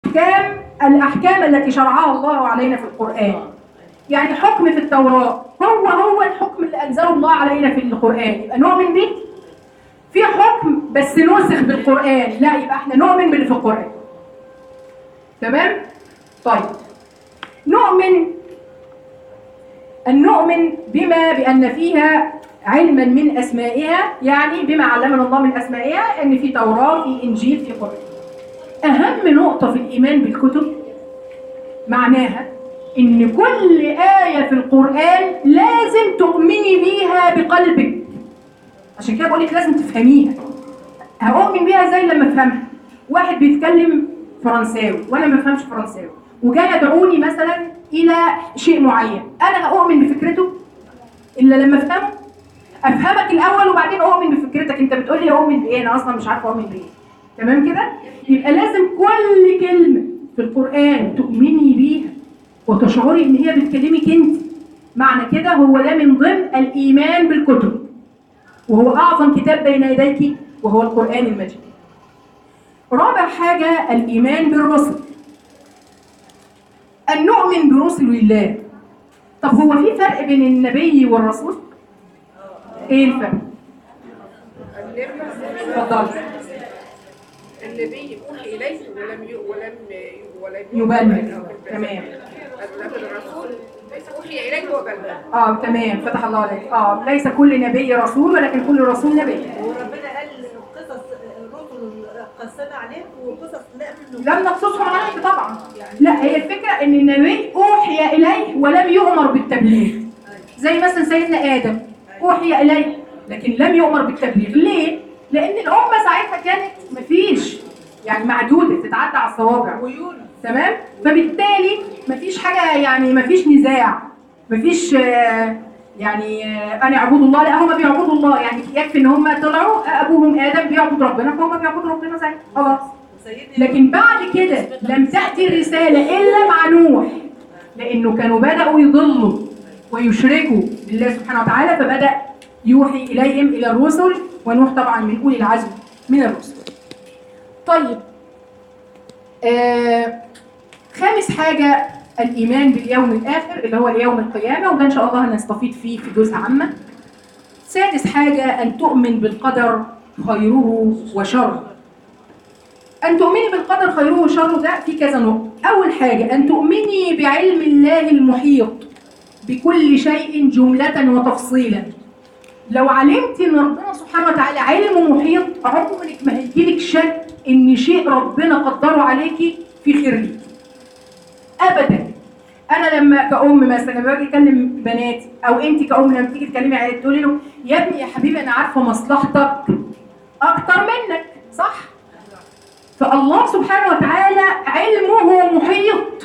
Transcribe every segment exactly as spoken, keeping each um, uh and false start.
أحكام الأحكام التي شرعها الله علينا في القرآن. يعني حكم في التوراة هو هو الحكم اللي أنزله الله علينا في القرآن، يبقى نؤمن به. في حكم بس نسخ بالقرآن، لا يبقى احنا نؤمن باللي في القرآن. تمام؟ طيب نؤمن أن نؤمن بما بأن فيها علما من أسمائها، يعني بما علمنا الله من أسمائها، أن في توراة، في إنجيل، في قرآن. أهم نقطة في الإيمان بالكتب معناها إن كل آية في القرآن لازم تؤمني بيها بقلبك. عشان كده بقول لك لازم تفهميها. هؤمن بيها زي لما أفهمها. واحد بيتكلم فرنساوي وأنا ما بفهمش فرنساوي وجاي يدعوني مثلا إلى شيء معين، أنا هؤمن بفكرته إلا لما أفهمه. أفهمك الأول وبعدين أؤمن بفكرتك. أنت بتقول لي أؤمن بإيه؟ أنا أصلا مش عارفة أؤمن بإيه. تمام كده؟ يبقى لازم كل كلمة في القرآن تؤمني بيها وتشعري إن هي بتكلمك أنت. معنى كده هو ده من ضمن الإيمان بالكتب، وهو أعظم كتاب بين يديك وهو القرآن المجيد. رابع حاجة الإيمان بالرسل، أن نؤمن برسل الله. طب هو في فرق بين النبي والرسول؟ إيه الفرق؟ اتفضل. النبي أوحي إليه ولم ي... ولم ولم يبلغ. تمام. لكن الرسول ليس أوحي إليه وبلغ. اه تمام، فتح الله عليك. اه ليس كل نبي رسول ولكن كل رسول نبي. وربنا قال قصص الرسل قصنا عليك وقصص لا لم نقصصهم عليك طبعا. لا، هي الفكره ان النبي اوحي اليه ولم يؤمر بالتبليغ. زي مثلا سيدنا ادم اوحي اليه لكن لم يؤمر بالتبليغ. ليه؟ لان الامه ساعتها كانت مفيش، يعني معدوده، تتعدى على الصوابع. تمام؟ فبالتالي مفيش حاجه، يعني مفيش نزاع، مفيش آه يعني آه انا اعبد الله، لا هم بيعبدوا الله. يعني يكفي ان هم طلعوا ابوهم ادم بيعبد ربنا فهم بيعبدوا ربنا زي خلاص. لكن بعد كده لم تاتي الرساله الا مع نوح، لانه كانوا بداوا يضلوا ويشركوا بالله سبحانه وتعالى، فبدا يوحي اليهم الى الرسل، ونوح طبعا من اولي العزم من الرسل. طيب آه خامس حاجه الايمان باليوم الاخر اللي هو اليوم القيامه، وده ان شاء الله هنستفيد فيه في جزء عامه. سادس حاجه ان تؤمن بالقدر خيره وشره. أن تؤمني بالقدر خيره وشره ده في كذا نقطة. أول حاجة أن تؤمني بعلم الله المحيط بكل شيء جملة وتفصيلا. لو علمتي أن ربنا سبحانه وتعالى علم محيط عمرك ما هيجيلك شك أن شيء ربنا قدره عليكي في خير ليكي أبدا. أنا لما كأم مثلا لما باجي أكلم بناتي أو أنت كأم لما تيجي تكلمي عيالك تقولي له يا ابني يا حبيبي أنا عارفة مصلحتك أكتر منك، صح؟ فالله سبحانه وتعالى علمه محيط،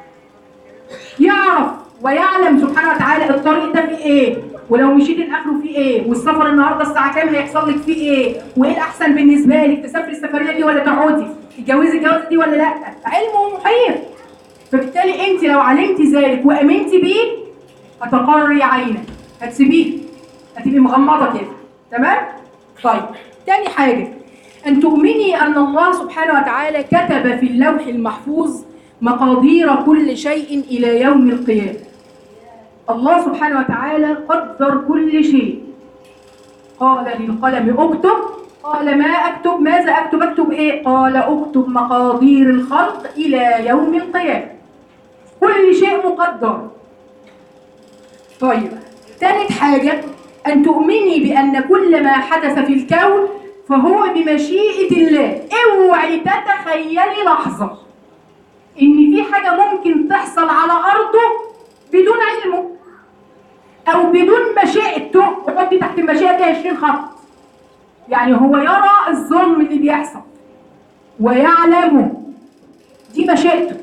يعرف ويعلم سبحانه وتعالى الطريق ده فيه ايه، ولو مشيت الاخره فيه ايه، والسفر النهارده الساعه كام هيحصل لك فيه ايه، وايه الاحسن بالنسبه لك، تسافري السفريه دي ولا تقعدي، تتجوزي الجوازه دي ولا لا. علمه محيط. فبالتالي انت لو علمتي ذلك وامنتي بيه هتقري عينك، هتسيبيه، هتبقي مغمضه كده. تمام؟ طيب تاني حاجه أن تؤمني أن الله سبحانه وتعالى كتب في اللوح المحفوظ مقادير كل شيء إلى يوم القيامة. الله سبحانه وتعالى قدر كل شيء. قال للقلم اكتب، قال ما أكتب، ماذا أكتب؟ أكتب إيه؟ قال اكتب مقادير الخلق إلى يوم القيامة. كل شيء مقدر. طيب ثالث حاجة أن تؤمني بأن كل ما حدث في الكون فهو بمشيئة الله. اوعي تتخيلي لحظة ان في حاجة ممكن تحصل على ارضه بدون علمه او بدون مشيئته. وحطي تحت المشيئة دي عشرين خط. يعني هو يرى الظلم اللي بيحصل ويعلمه، دي مشيئته.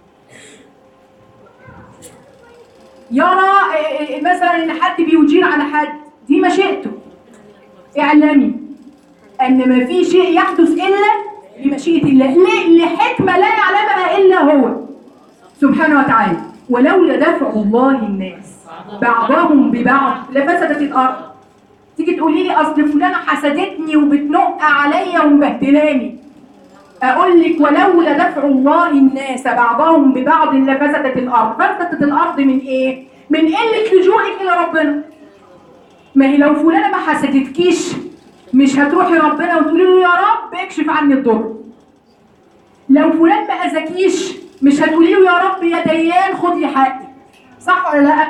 يرى مثلا ان حد بيجير على حد، دي مشيئته. اعلمي أن ما في شيء يحدث إلا بمشيئة الله. ليه؟ لحكمة لا يعلمها إلا هو سبحانه وتعالى. ولولا دفع الله الناس بعضهم ببعض لفسدت الأرض. تيجي تقولي لي أصل فلانة حسدتني وبتنق عليا ومبهدلاني، اقول لك ولولا دفع الله الناس بعضهم ببعض لفسدت الارض. فسدت الارض من ايه؟ من قله لجوئك الى ربنا. ما هي لو فلانه ما حسدتكيش مش هتروحي ربنا وتقولي له يا رب اكشف عني الضر. لو فلان ما اذاكيش مش هتقولي له يا رب يا ديان خد لي حقي. صح ولا لا؟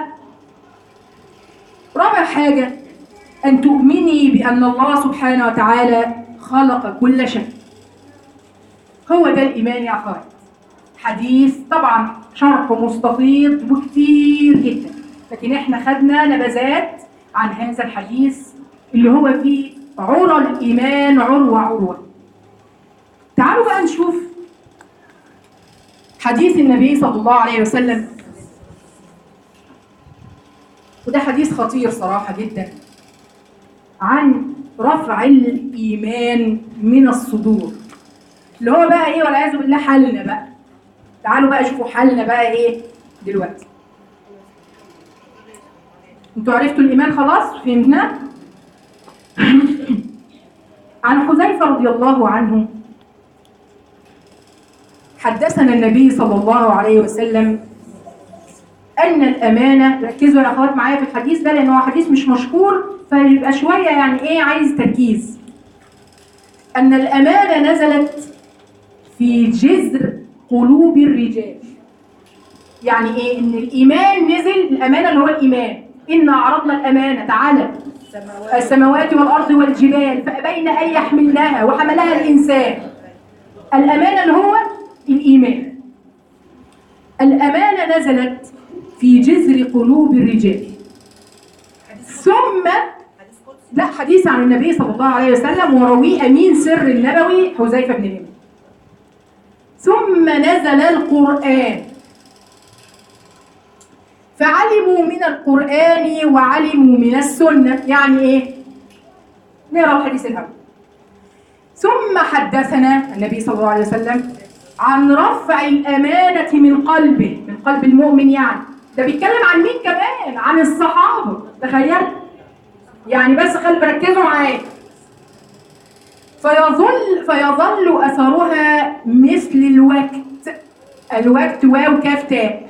رابع حاجه ان تؤمني بان الله سبحانه وتعالى خلق كل شيء. هو ده الايمان يا اخوات. حديث طبعا شرحه مستفيض وكتير جدا، لكن احنا خدنا نبذات عن هذا الحديث اللي هو فيه عرى الايمان عروه عروه. تعالوا بقى نشوف حديث النبي صلى الله عليه وسلم، وده حديث خطير صراحه جدا، عن رفع الايمان من الصدور، اللي هو بقى ايه والعياذ بالله حالنا بقى. تعالوا بقى شوفوا حالنا بقى ايه دلوقتي. انتوا عرفتوا الايمان خلاص؟ فهمنا؟ عن حذيفه رضي الله عنه حدثنا النبي صلى الله عليه وسلم ان الامانه، ركزوا يا اخوات معايا في الحديث ده لان هو حديث مش مشهور فيبقى شويه يعني ايه عايز تركيز. ان الامانه نزلت في جذر قلوب الرجال. يعني ايه؟ ان الايمان نزل، الامانه اللي هو الايمان، إنا عرضنا الأمانة على السماوات والأرض والجبال فأبين أن يحملنها وحملها الإنسان. الأمانة اللي هو الإيمان. الأمانة نزلت في جذر قلوب الرجال. ثم لا حديث عن النبي صلى الله عليه وسلم وروي أمين سر النبوي حذيفة بن اليمان. ثم نزل القرآن فعلموا من القرآن وعلموا من السنة. يعني إيه؟ نقرأ الحديث الأول. ثم حدثنا النبي صلى الله عليه وسلم عن رفع الأمانة من قلبه، من قلب المؤمن. يعني ده بيتكلم عن مين كمان؟ عن الصحابة. تخيل يعني، بس خلي ركزوا معايا. فيظل فيظل أثرها مثل الوقت. الوقت واو كاف تاء.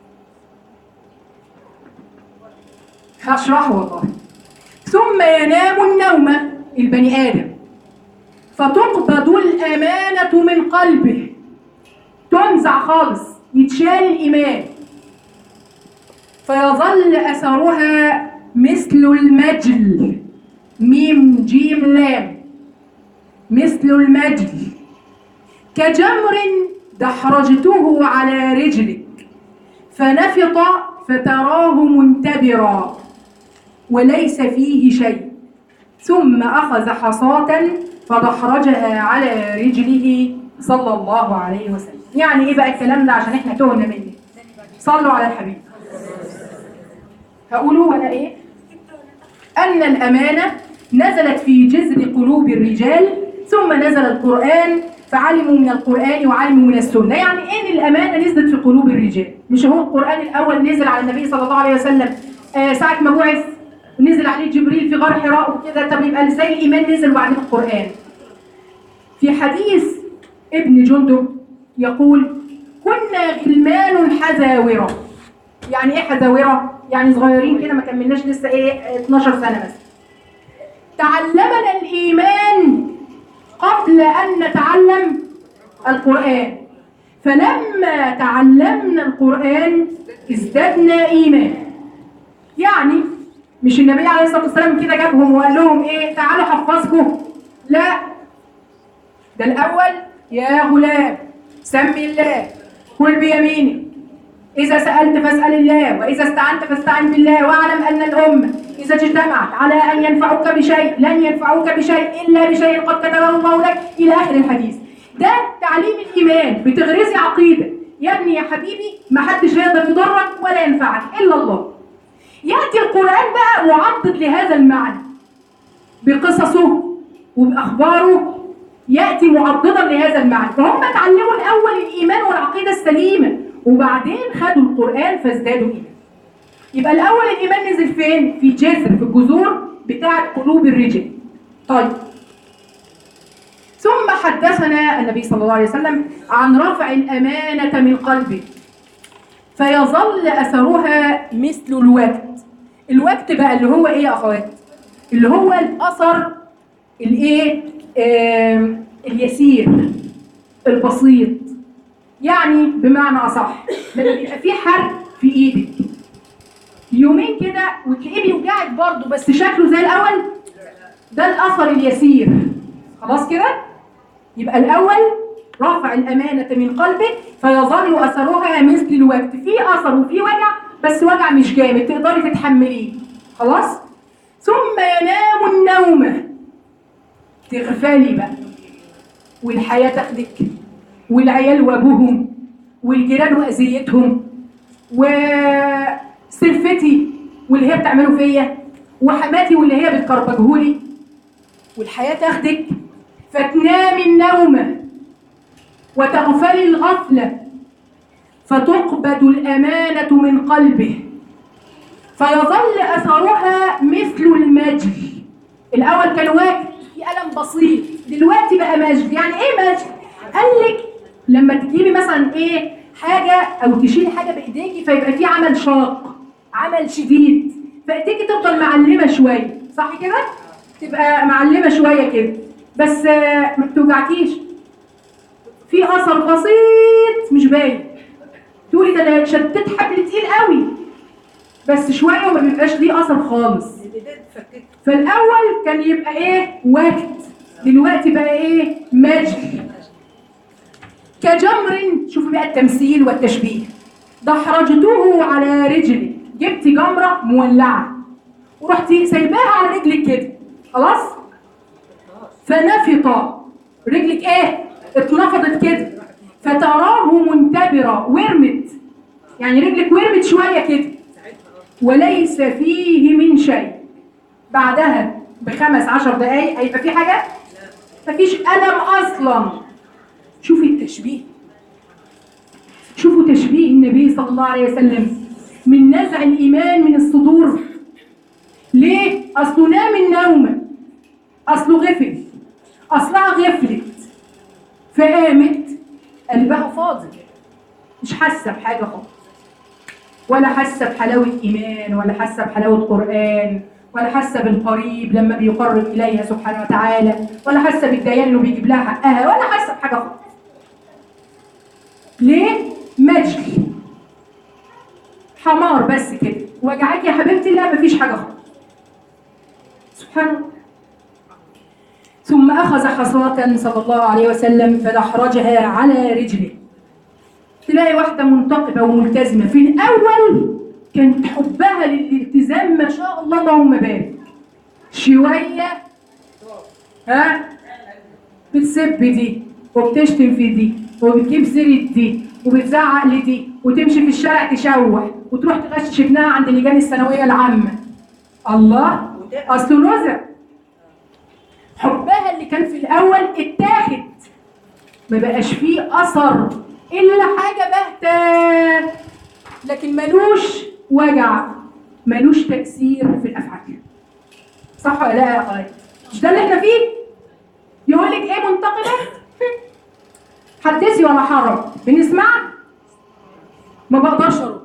هشرحه والله. ثم ينام النوم البني آدم فتقبض الأمانة من قلبه، تنزع خالص، يتشال الإيمان. فيظل أثرها مثل المجل، ميم جيم لام، مثل المجل، كجمر دحرجته على رجلك فنفط فتراه منتبرا وليس فيه شيء، ثم أخذ حصاة فدحرجها على رجله صلى الله عليه وسلم. يعني إيه بقى الكلام ده عشان إحنا تهنا مني؟ صلوا على الحبيب. هقوله ولا إيه؟ أن الأمانة نزلت في جذر قلوب الرجال ثم نزل القرآن فعلموا من القرآن وعلموا من السنة. يعني إيه الأمانة نزلت في قلوب الرجال؟ مش هو القرآن الأول نزل على النبي صلى الله عليه وسلم آه ساعة ما بعث، نزل عليه جبريل في غار حراء وكده. طب يبقى ازاي الإيمان نزل وبعدين القرآن؟ في حديث ابن جندب يقول كنا غلمان حذاورة. يعني إيه حذاورة؟ يعني صغيرين كده ما كملناش لسه إيه اتناشر سنة بس. تعلمنا الإيمان قبل أن نتعلم القرآن، فلما تعلمنا القرآن ازددنا إيمان. يعني مش النبي عليه الصلاة والسلام كده جابهم وقال لهم إيه تعالوا حفظكم، لا، ده الأول يا غلام سمي الله كل بيمينك، إذا سألت فاسأل الله، وإذا استعنت فاستعن بالله، واعلم أن الأمة إذا اجتمعت على أن ينفعوك بشيء لن ينفعوك بشيء إلا بشيء قد كتبه الله لك، إلى آخر الحديث. ده تعليم الإيمان، بتغرسي عقيدة يا ابني يا حبيبي ما حدش هيقدر يضرك ولا ينفعك إلا الله. يأتي القرآن بقى معضد لهذا المعنى بقصصه وبأخباره، يأتي معضدا لهذا المعنى. فهم تعلموا الأول الإيمان والعقيدة السليمة وبعدين خدوا القرآن فازدادوا إيمان. يبقى الأول الإيمان نزل فين؟ في جذر، في الجذور بتاعة قلوب الرجال. طيب، ثم ثم حدثنا النبي صلى الله عليه وسلم عن رفع الأمانة من قلبه فيظل أثرها مثل الوقت. الوقت بقى اللي هو إيه يا أخوات؟ اللي هو الأثر الإيه؟ آه اليسير البسيط. يعني بمعنى أصح لما بيبقى في حرق في إيدك يومين كده وتلاقيه بيوجعك برضه بس شكله زي الأول، ده الأثر اليسير. خلاص كده؟ يبقى الأول رفع الأمانة من قلبه فيظل أثرها مثل الوقت، في أثر وفي وجع بس وجع مش جامد تقدري تتحمليه. خلاص؟ ثم ينام النوم، تغفلي بقى والحياة تاخدك والعيال وابوهم والجيران واذيتهم وسلفتي واللي هي بتعمله فيا وحماتي واللي هي بتكربجهولي والحياة تاخدك فتنام النوم وتغفلي الغفلة فتقبض الأمانة من قلبه فيظل أثرها مثل المجل. الأول كان واجد في ألم بسيط، دلوقتي بقى مجل. يعني إيه مجل؟ قال لك لما تجيبي مثلا إيه حاجة أو تشيلي حاجة بإيديكي فيبقى في عمل شاق، عمل شديد، فإيديكي تفضل معلمة شوية، صح كده؟ تبقى معلمة شوية كده بس ما بتوجعكيش، في أثر بسيط مش باين، تقولي ده أنا شديت حبل تقيل قوي بس شوية وما بيبقاش ليه أثر خالص. فالأول كان يبقى إيه وقت، دلوقتي بقى إيه مجل. كجمر، شوفوا بقى التمثيل والتشبيه، دحرجته على رجلي، جبت جمرة مولعة ورحتي سايباها على رجلك كده، خلاص؟ فنفط رجلك ايه؟ اتنفضت كده فتراه منتبرة، ورمت، يعني رجلك ورمت شوية كده وليس فيه من شيء. بعدها بخمس عشر دقايق هيبقى في حاجة؟ مفيش ألم أصلا. شوفي التشبيه، شوفوا تشبيه النبي صلى الله عليه وسلم من نزع الإيمان من الصدور. ليه؟ أصله نام النوم، أصله غفل، أصلها غفلت فقامت قلبها فاضي مش حاسة بحاجة خالص، ولا حاسة بحلاوة إيمان ولا حاسة بحلاوة قرآن ولا حاسة بالقريب لما بيقرب إليها سبحانه وتعالى ولا حاسة بالديان إنه بيجيب لها حقها ولا حاسة بحاجة خالص. ليه؟ مجل حمار بس كده. وجعك يا حبيبتي؟ لا مفيش حاجة خالص. سبحان الله. ثم أخذ حصاة صلى الله عليه وسلم فدحرجها على رجله. تلاقي واحدة منتقبة وملتزمة في الأول كانت حبها للالتزام ما شاء الله اللهم بارك، شوية ها بتسب دي وبتشتم في دي وبتجيب سيرة دي وبتزعق لدي وتمشي في الشارع تشوح وتروح تغشش ابنها عند لجان الثانوية العامة. الله، أصله نزع. حبها اللي كان في الأول اتاخد، ما بقاش فيه أثر إلا حاجة باهتة لكن ملوش وجع، ملوش تأثير في الأفعال. صح ولا لا يا أخوات؟ مش ده اللي احنا فيه؟ يقول لك إيه منتقدة؟ حدثي ولا حرج، بنسمع؟ ما بقدرش أرد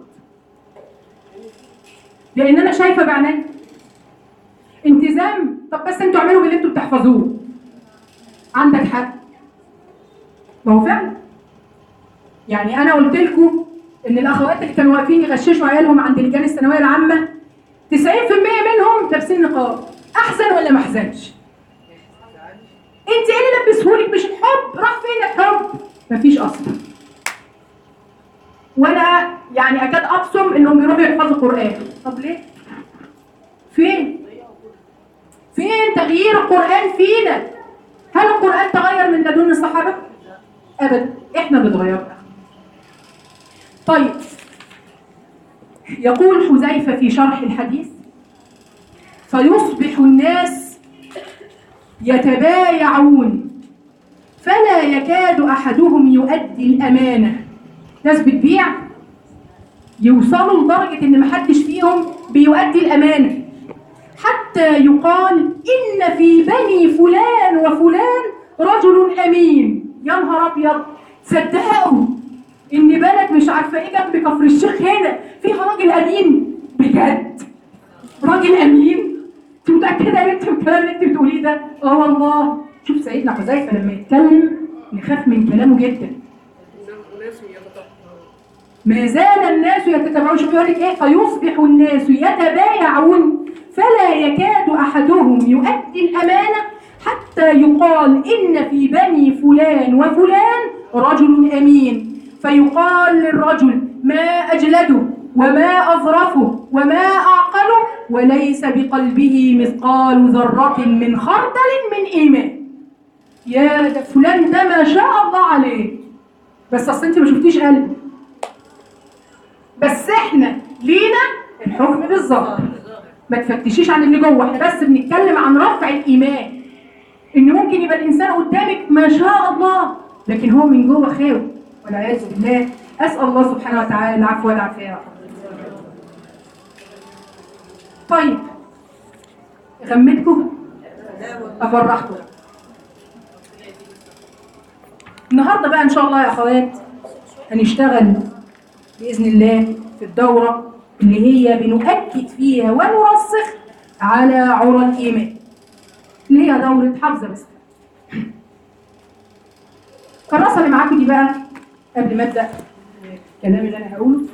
لأن أنا شايفة بعيني التزام. طب بس انتوا اعملوا باللي انتوا بتحفظوه. عندك حق، ما هو فعلا. يعني انا قلت لكم ان الاخوات اللي كانوا واقفين يغششوا عيالهم عند لجان الثانويه العامه تسعين في المية منهم لابسين نقاب. احسن ولا ما احسنش؟ انت ايه اللي لبسهولك؟ مش الحب، راح فين الحب؟ مفيش اصلا. وانا يعني اكاد ابصم انهم بيروحوا يحفظوا قران. طب ليه؟ فين؟ فين تغيير القرآن فينا؟ هل القرآن تغير من لدن الصحابة؟ أبدا، إحنا اللي اتغيرنا. طيب، يقول حذيفة في شرح الحديث: فيصبح الناس يتبايعون فلا يكاد أحدهم يؤدي الأمانة. ناس بتبيع يوصلوا لدرجة إن محدش فيهم بيؤدي الأمانة، حتى يقال إن في بني فلان وفلان رجل امين. يا نهار ابيض، صدقوا ان بلد مش عارفه ايه جنب كفر الشيخ هنا فيها راجل امين بجد؟ راجل امين؟ انت متاكده يا بنتي من الكلام اللي انت بتقوليه ده؟ اه والله. شوف سيدنا حذيفه لما يتكلم نخاف من كلامه جدا. ما زال الناس يتتبعون. شوف يقول لك ايه؟ فيصبح الناس يتبايعون فلا يكاد احدهم يؤدي الامانه حتى يقال ان في بني فلان وفلان رجل امين، فيقال للرجل ما اجلده وما اظرفه وما اعقله وليس بقلبه مثقال ذره من خردل من ايمان. يا ده فلان ده ما شاء الله عليه، بس اصل انت ما شفتيش قلبه. بس احنا لينا الحكم بالظبط، ما تفتشيش عن اللي جوه، احنا بس بنتكلم عن رفع الايمان. ان ممكن يبقى الانسان قدامك ما شاء الله لكن هو من جوه خاوي والعياذ بالله. اسال الله سبحانه وتعالى العفو والعافيه. طيب غمتكم افرحكم النهارده بقى ان شاء الله يا اخوات. هنشتغل باذن الله في الدوره اللي هي بنؤكد فيها ونرسخ على عرى الايمان، اللي هي دوره حفظ بس. الكراسه اللي معاكم دي بقى قبل ما ابدا الكلام اللي انا هقوله